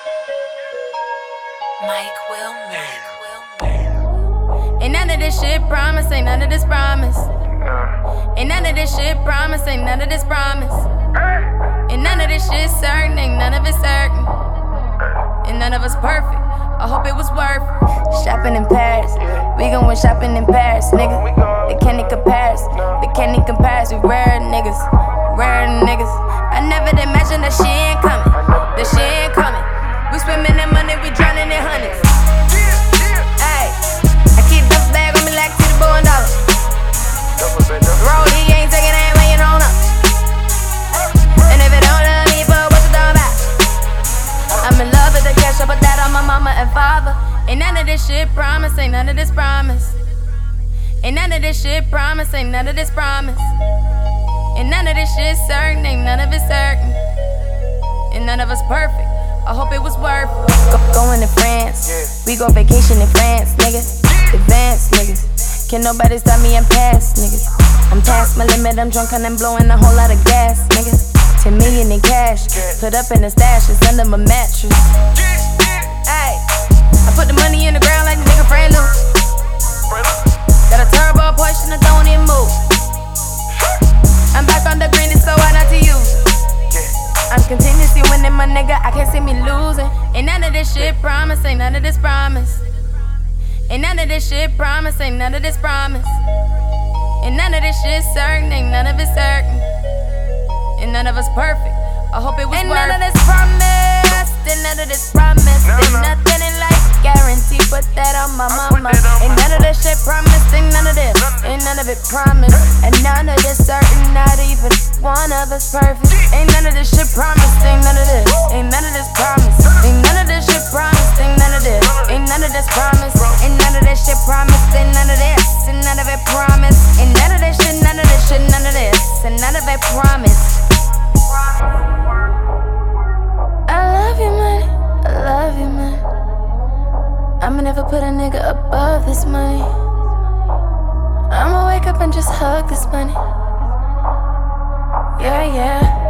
Mike Wilmer. Ain't none of this shit promise, ain't none of this promise. Ain't none of this shit promise, ain't none of this promise. Ain't none of this shit certain, ain't none of it certain. And none of us perfect, I hope it was worth it. Shopping in Paris, we going shopping in Paris, nigga. They can't even compare us, they can't even compare us. We rare niggas, rare niggas. I never imagined that shit ain't coming, that shit ain't coming. We swimming in money, we drowning in hundreds. Ayy, I keep the bag on me like to the $1 dollar. Roll, he ain't taking, ain't weighing on up. And if it don't love me, but what's it all about? I'm in love with the cash, I put that on my mama and father. Ain't none of this shit promise, ain't none of this promise. Ain't none of this shit promise, ain't none of this promise. Ain't none of this shit certain, ain't none of it certain. And none of us perfect, I hope it was worth it. Going to France, we go vacation in France, nigga. Advanced niggas, can't nobody stop me, I'm past niggas. I'm past my limit, I'm drunk and I'm blowing a whole lot of gas, nigga. 10 million in cash, put up in the stash, it's under my mattress. Ayy, I put the money in the ground like the nigga Fran Lou. Got a turbo Porsche and I don't even move. I'm back on the green, it's so hard not to use. I'm continuously winning, my nigga, I can't see me losing. Ain't none of this shit promise, ain't none of this promise. Ain't none of this shit promise, ain't none of this promise. Ain't none of this shit certain, ain't none of it certain. And none of us perfect, I hope it was worth it. Ain't none of this promise, ain't none of this promise. Ain't nothing in life guaranteed, put that on my mama. Ain't none of this shit promised, ain't none of this. Ain't none of it promised, and none of this certain, not even one of us perfect. Ain't none of this shit promised, ain't none of this. Ain't none of this promised, ain't none of this shit promised, ain't none of this. Ain't none of this promised, ain't none of this shit promised, ain't none of this. And none of it promised, ain't none of this shit, none of this shit, none of this. And none of it promised. I love you, money, I love you, money. I'ma never put a nigga above this money. I'ma wake up and just hug this money. Yeah, yeah.